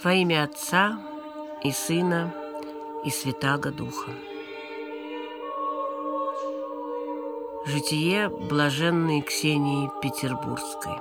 Во имя Отца и Сына и Святаго Духа. Житие блаженной Ксении Петербургской.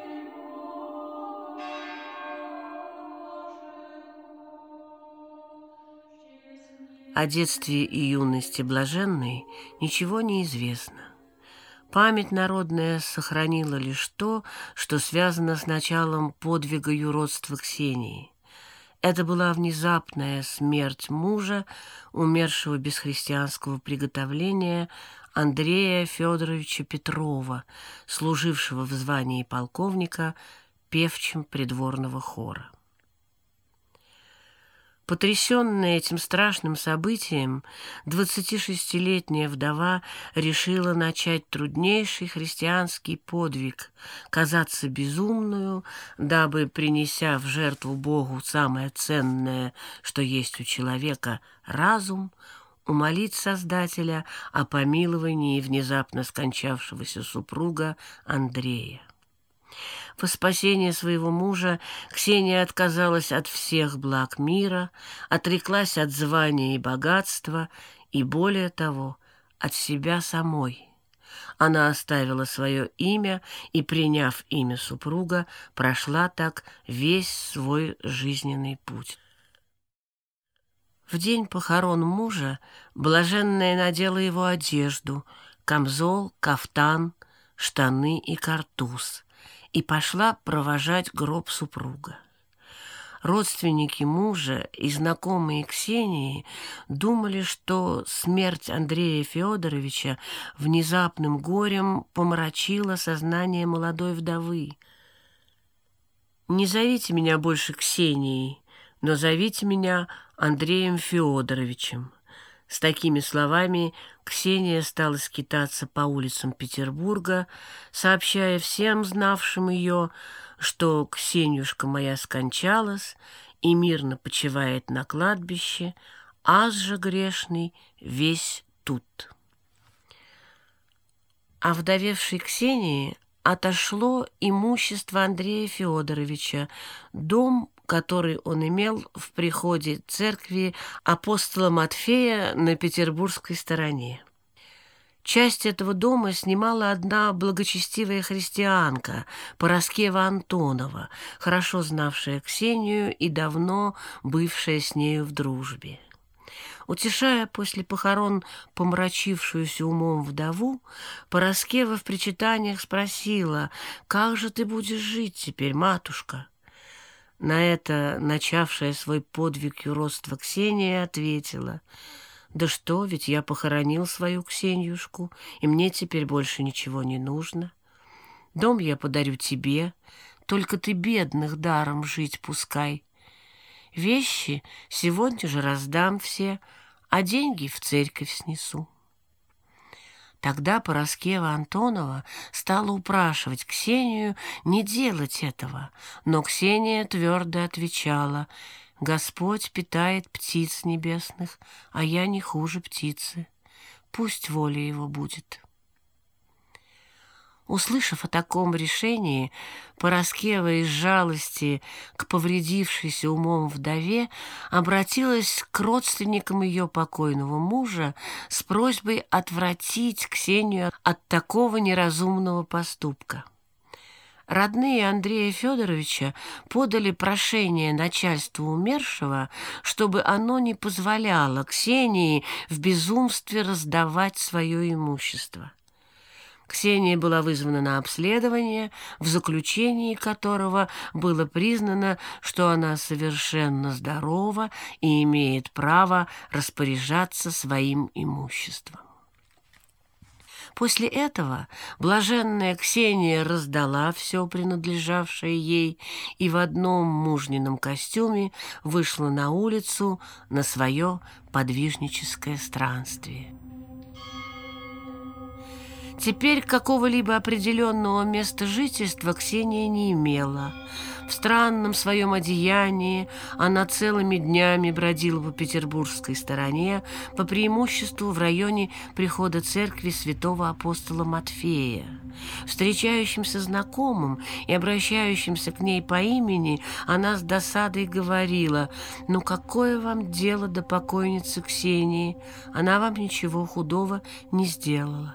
О детстве и юности блаженной ничего не известно. Память народная сохранила лишь то, что связано с началом подвига юродства Ксении. Это была внезапная смерть мужа, умершего без христианского приготовления, Андрея Федоровича Петрова, служившего в звании полковника певчим придворного хора. Потрясенная этим страшным событием, 26-летняя вдова решила начать труднейший христианский подвиг, казаться безумную, дабы, принеся в жертву Богу самое ценное, что есть у человека, разум, умолить Создателя о помиловании внезапно скончавшегося супруга Андрея. Во спасение своего мужа Ксения отказалась от всех благ мира, отреклась от звания и богатства и, более того, от себя самой. Она оставила свое имя и, приняв имя супруга, прошла так весь свой жизненный путь. В день похорон мужа блаженная надела его одежду, камзол, кафтан, штаны и картуз, и пошла провожать гроб супруга. Родственники мужа и знакомые Ксении думали, что смерть Андрея Федоровича внезапным горем помрачила сознание молодой вдовы. «Не зовите меня больше Ксенией, но зовите меня Андреем Федоровичем». С такими словами Ксения стала скитаться по улицам Петербурга, сообщая всем знавшим ее, что Ксенюшка моя скончалась и мирно почивает на кладбище, аз же грешный весь тут. А вдовевшей Ксении отошло имущество Андрея Федоровича, дом, который он имел в приходе церкви апостола Матфея на петербургской стороне. Часть этого дома снимала одна благочестивая христианка, Параскева Антонова, хорошо знавшая Ксению и давно бывшая с нею в дружбе. Утешая после похорон помрачившуюся умом вдову, Параскева в причитаниях спросила: «Как же ты будешь жить теперь, матушка?» На это начавшая свой подвиг юродства Ксения ответила: «Да что, ведь я похоронил свою Ксенюшку, и мне теперь больше ничего не нужно. Дом я подарю тебе, только ты бедных даром жить пускай. Вещи сегодня же раздам все, а деньги в церковь снесу». Тогда Параскева Антонова стала упрашивать Ксению не делать этого, но Ксения твердо отвечала: «Господь питает птиц небесных, а я не хуже птицы. Пусть воля его будет». Услышав о таком решении, Параскева из жалости к повредившейся умом вдове обратилась к родственникам ее покойного мужа с просьбой отвратить Ксению от такого неразумного поступка. Родные Андрея Федоровича подали прошение начальству умершего, чтобы оно не позволяло Ксении в безумстве раздавать свое имущество. Ксения была вызвана на обследование, в заключении которого было признано, что она совершенно здорова и имеет право распоряжаться своим имуществом. После этого блаженная Ксения раздала все принадлежавшее ей и в одном мужнином костюме вышла на улицу на свое подвижническое странствие. Теперь какого-либо определенного места жительства Ксения не имела. В странном своем одеянии она целыми днями бродила по петербургской стороне, по преимуществу в районе прихода церкви святого апостола Матфея. Встречающимся знакомым и обращающимся к ней по имени она с досадой говорила: «Ну какое вам дело до покойницы Ксении? Она вам ничего худого не сделала».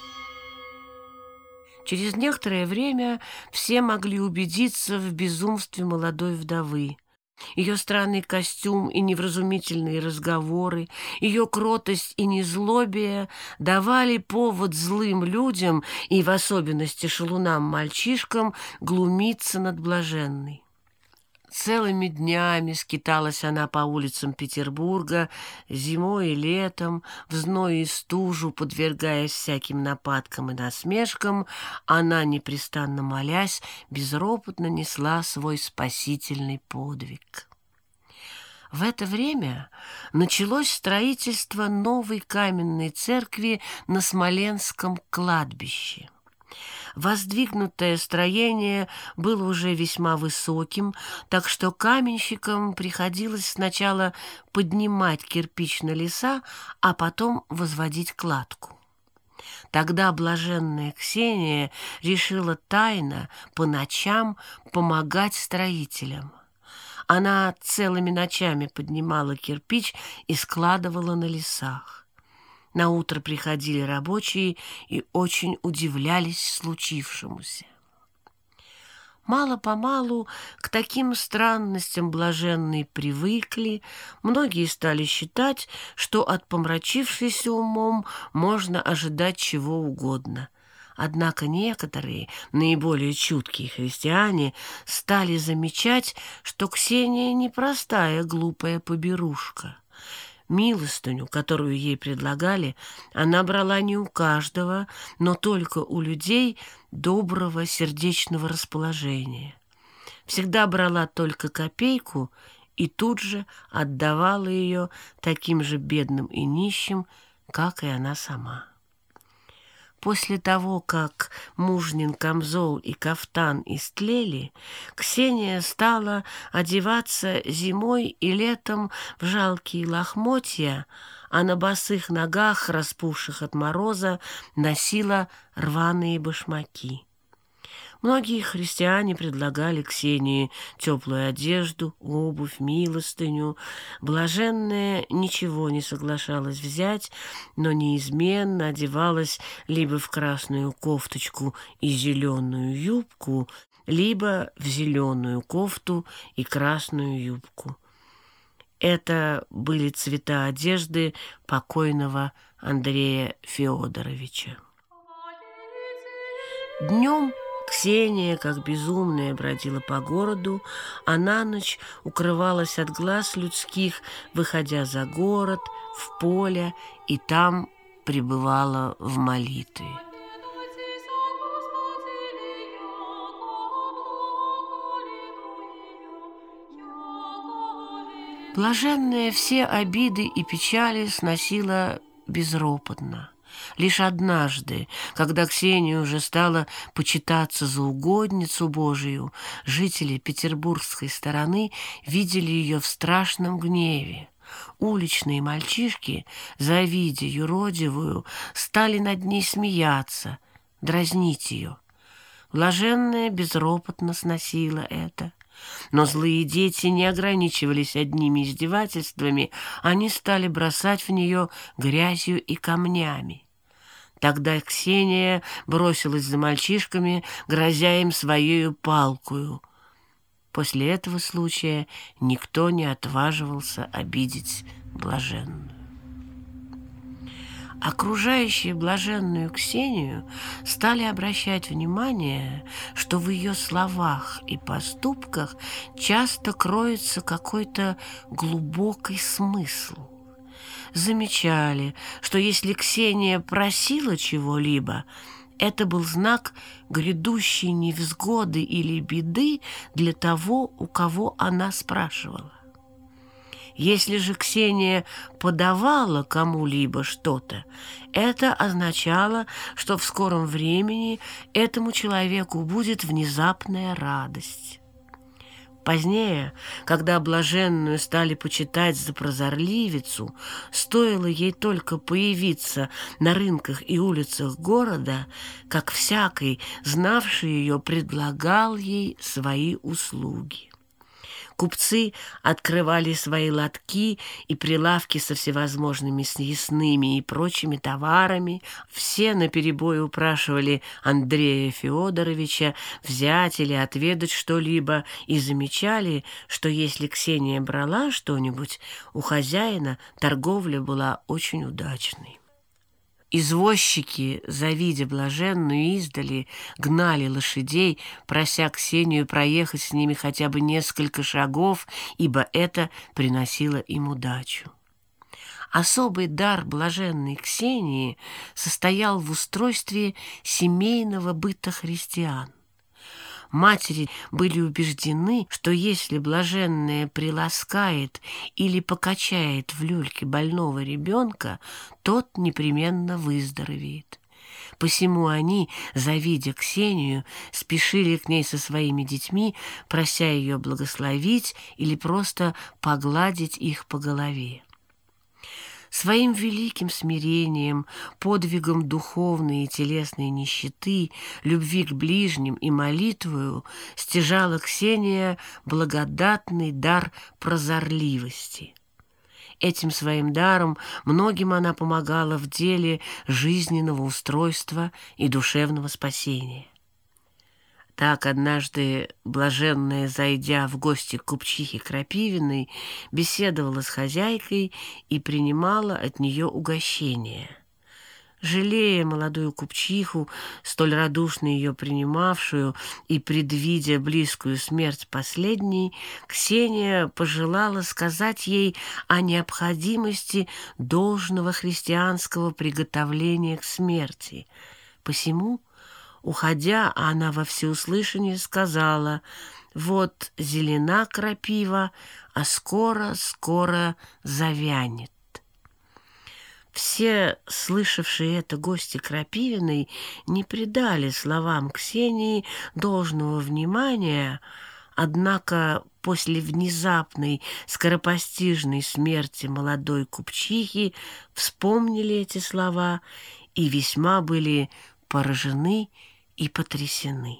Через некоторое время все могли убедиться в безумстве молодой вдовы. Ее странный костюм и невразумительные разговоры, ее кротость и незлобие давали повод злым людям, и в особенности шалунам-мальчишкам, глумиться над блаженной. Целыми днями скиталась она по улицам Петербурга, зимой и летом, в зной и стужу, подвергаясь всяким нападкам и насмешкам. Она, непрестанно молясь, безропотно несла свой спасительный подвиг. В это время началось строительство новой каменной церкви на Смоленском кладбище. Воздвигнутое строение было уже весьма высоким, так что каменщикам приходилось сначала поднимать кирпич на леса, а потом возводить кладку. Тогда блаженная Ксения решила тайно по ночам помогать строителям. Она целыми ночами поднимала кирпич и складывала на лесах. Наутро приходили рабочие и очень удивлялись случившемуся. Мало-помалу к таким странностям блаженные привыкли, многие стали считать, что от помрачившейся умом можно ожидать чего угодно. Однако некоторые, наиболее чуткие христиане, стали замечать, что Ксения не простая глупая поберушка. Милостыню, которую ей предлагали, она брала не у каждого, но только у людей доброго сердечного расположения. Всегда брала только копейку и тут же отдавала ее таким же бедным и нищим, как и она сама. После того, как мужнин камзол и кафтан истлели, Ксения стала одеваться зимой и летом в жалкие лохмотья, а на босых ногах, распухших от мороза, носила рваные башмаки. Многие христиане предлагали Ксении теплую одежду, обувь, милостыню. Блаженная ничего не соглашалась взять, но неизменно одевалась либо в красную кофточку и зеленую юбку, либо в зеленую кофту и красную юбку. Это были цвета одежды покойного Андрея Феодоровича. Днем Ксения, как безумная, бродила по городу, а на ночь укрывалась от глаз людских, выходя за город, в поле, и там пребывала в молитве. Блаженная все обиды и печали сносила безропотно. Лишь однажды, когда Ксения уже стала почитаться за угодницу Божию, жители петербургской стороны видели ее в страшном гневе. Уличные мальчишки, завидя юродивую, стали над ней смеяться, дразнить ее. Блаженная безропотно сносила это. Но злые дети не ограничивались одними издевательствами, они стали бросать в нее грязью и камнями. Тогда Ксения бросилась за мальчишками, грозя им своею палкою. После этого случая никто не отваживался обидеть блаженную. Окружающие блаженную Ксению стали обращать внимание, что в ее словах и поступках часто кроется какой-то глубокий смысл. Замечали, что если Ксения просила чего-либо, это был знак грядущей невзгоды или беды для того, у кого она спрашивала. Если же Ксения подавала кому-либо что-то, это означало, что в скором времени этому человеку будет внезапная радость. Позднее, когда блаженную стали почитать за прозорливицу, стоило ей только появиться на рынках и улицах города, как всякий, знавший ее, предлагал ей свои услуги. Купцы открывали свои лотки и прилавки со всевозможными съестными и прочими товарами. Все наперебой упрашивали Андрея Федоровича взять или отведать что-либо и замечали, что если Ксения брала что-нибудь, у хозяина торговля была очень удачной. Извозчики, завидя блаженную издали, гнали лошадей, прося Ксению проехать с ними хотя бы несколько шагов, ибо это приносило им удачу. Особый дар блаженной Ксении состоял в устройстве семейного быта христиан. Матери были убеждены, что если блаженная приласкает или покачает в люльке больного ребенка, тот непременно выздоровеет. Посему они, завидя Ксению, спешили к ней со своими детьми, прося ее благословить или просто погладить их по голове. Своим великим смирением, подвигом духовной и телесной нищеты, любви к ближним и молитвою стяжала Ксения благодатный дар прозорливости. Этим своим даром многим она помогала в деле жизненного устройства и душевного спасения. Так однажды блаженная, зайдя в гости к купчихе Крапивиной, беседовала с хозяйкой и принимала от нее угощение. Жалея молодую купчиху, столь радушно ее принимавшую и предвидя близкую смерть последней, Ксения пожелала сказать ей о необходимости должного христианского приготовления к смерти. Посему, уходя, она во всеуслышание сказала: «Вот зелена крапива, а скоро завянет». Все, слышавшие это гости Крапивиной, не придали словам Ксении должного внимания, однако после внезапной скоропостижной смерти молодой купчихи вспомнили эти слова и весьма были поражены и потрясены.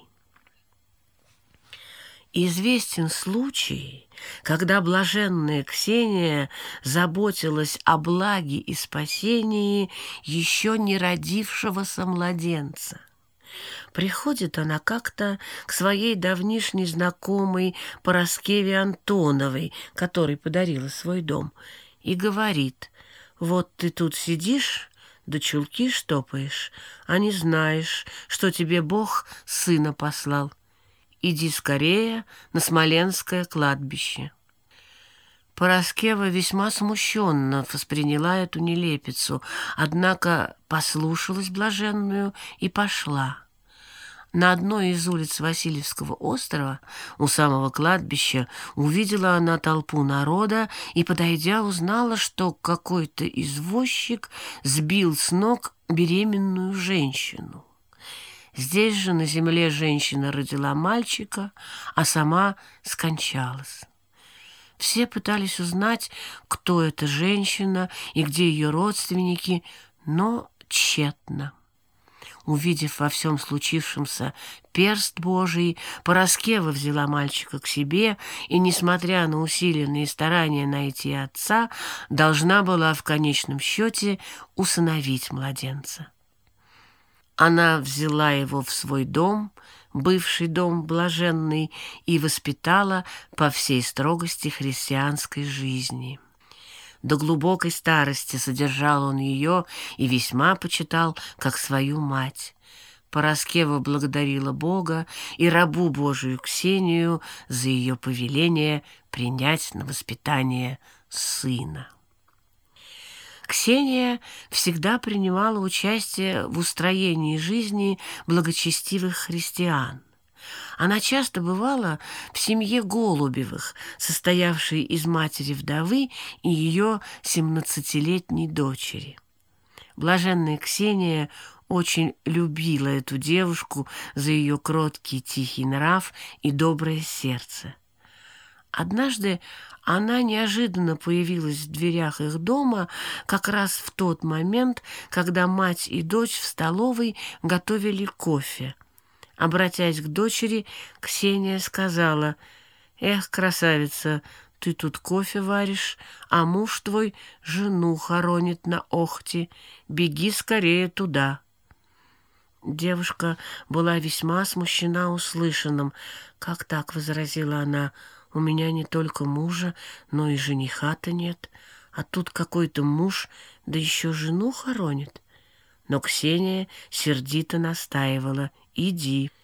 Известен случай, когда блаженная Ксения заботилась о благе и спасении еще не родившегося младенца. Приходит она как-то к своей давнишней знакомой Параскеве Антоновой, которой подарила свой дом, и говорит: «Вот ты тут сидишь, да чулки штопаешь, а не знаешь, что тебе Бог сына послал. Иди скорее на Смоленское кладбище». Параскева весьма смущенно восприняла эту нелепицу, однако послушалась блаженную и пошла. На одной из улиц Васильевского острова, у самого кладбища, увидела она толпу народа и, подойдя, узнала, что какой-то извозчик сбил с ног беременную женщину. Здесь же на земле женщина родила мальчика, а сама скончалась. Все пытались узнать, кто эта женщина и где ее родственники, но тщетно. Увидев во всем случившемся перст Божий, Параскева взяла мальчика к себе и, несмотря на усиленные старания найти отца, должна была в конечном счете усыновить младенца. Она взяла его в свой дом, бывший дом блаженный, и воспитала по всей строгости христианской жизни. До глубокой старости содержал он ее и весьма почитал как свою мать. Параскева благодарила Бога и рабу Божию Ксению за ее повеление принять на воспитание сына. Ксения всегда принимала участие в устроении жизни благочестивых христиан. Она часто бывала в семье Голубевых, состоявшей из матери-вдовы и ее 17-летней дочери. Блаженная Ксения очень любила эту девушку за ее кроткий тихий нрав и доброе сердце. Однажды она неожиданно появилась в дверях их дома как раз в тот момент, когда мать и дочь в столовой готовили кофе. Обратясь к дочери, Ксения сказала: «Эх, красавица, ты тут кофе варишь, а муж твой жену хоронит на Охте. Беги скорее туда». Девушка была весьма смущена услышанным. «Как так?» — возразила она. «У меня не только мужа, но и жениха-то нет. А тут какой-то муж, да еще жену хоронит». Но Ксения сердито настаивала: «Иди».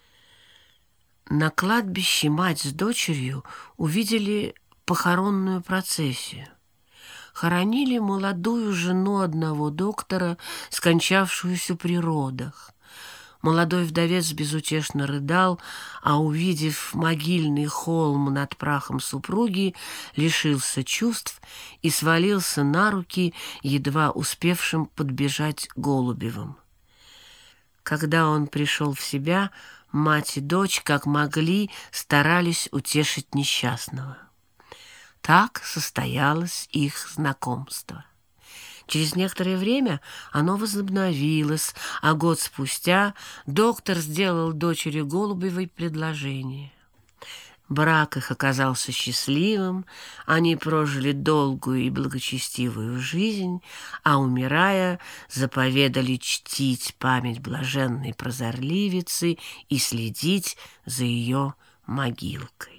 На кладбище мать с дочерью увидели похоронную процессию. Хоронили молодую жену одного доктора, скончавшуюся при родах. Молодой вдовец безутешно рыдал, а, увидев могильный холм над прахом супруги, лишился чувств и свалился на руки едва успевшим подбежать Голубевым. Когда он пришел в себя, мать и дочь, как могли, старались утешить несчастного. Так состоялось их знакомство. Через некоторое время оно возобновилось, а год спустя доктор сделал дочери Голубевой предложение. Брак их оказался счастливым, они прожили долгую и благочестивую жизнь, а, умирая, заповедали чтить память блаженной прозорливицы и следить за ее могилкой.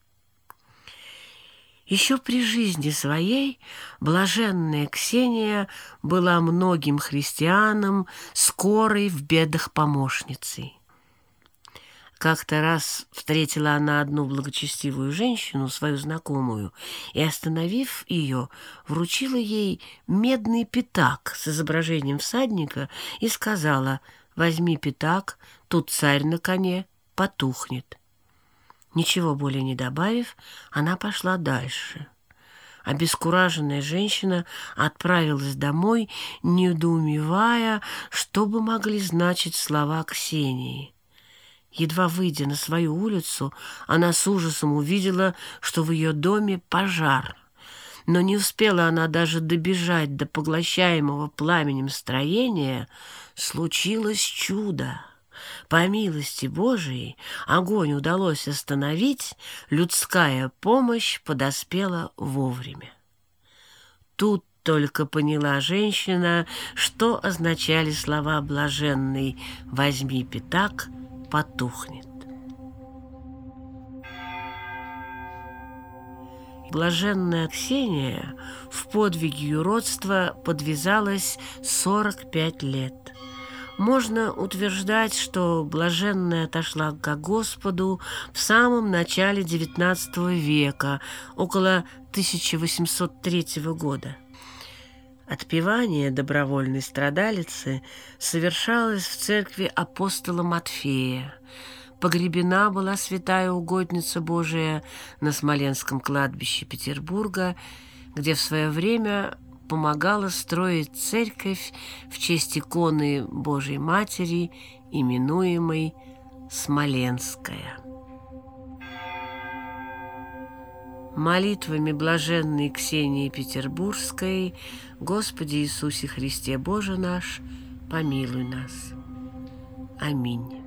Еще при жизни своей блаженная Ксения была многим христианам скорой в бедах помощницей. Как-то раз встретила она одну благочестивую женщину, свою знакомую, и, остановив ее, вручила ей медный пятак с изображением всадника и сказала: «Возьми пятак, тут царь на коне, потухнет». Ничего более не добавив, она пошла дальше. Обескураженная женщина отправилась домой, недоумевая, что бы могли значить слова Ксении. Едва выйдя на свою улицу, она с ужасом увидела, что в ее доме пожар. Но не успела она даже добежать до поглощаемого пламенем строения, случилось чудо. По милости Божией огонь удалось остановить, людская помощь подоспела вовремя. Тут только поняла женщина, что означали слова блаженной: «Возьми пятак, потухнет». Блаженная Ксения в подвиге юродства подвязалась 45 лет. Можно утверждать, что блаженная отошла к Господу в самом начале XIX века, около 1803 года. Отпевание добровольной страдалицы совершалось в церкви апостола Матфея. Погребена была святая угодница Божия на Смоленском кладбище Петербурга, где в свое время помогала строить церковь в честь иконы Божьей Матери, именуемой Смоленская. Молитвами блаженной Ксении Петербургской: Господи Иисусе Христе Боже наш, помилуй нас. Аминь.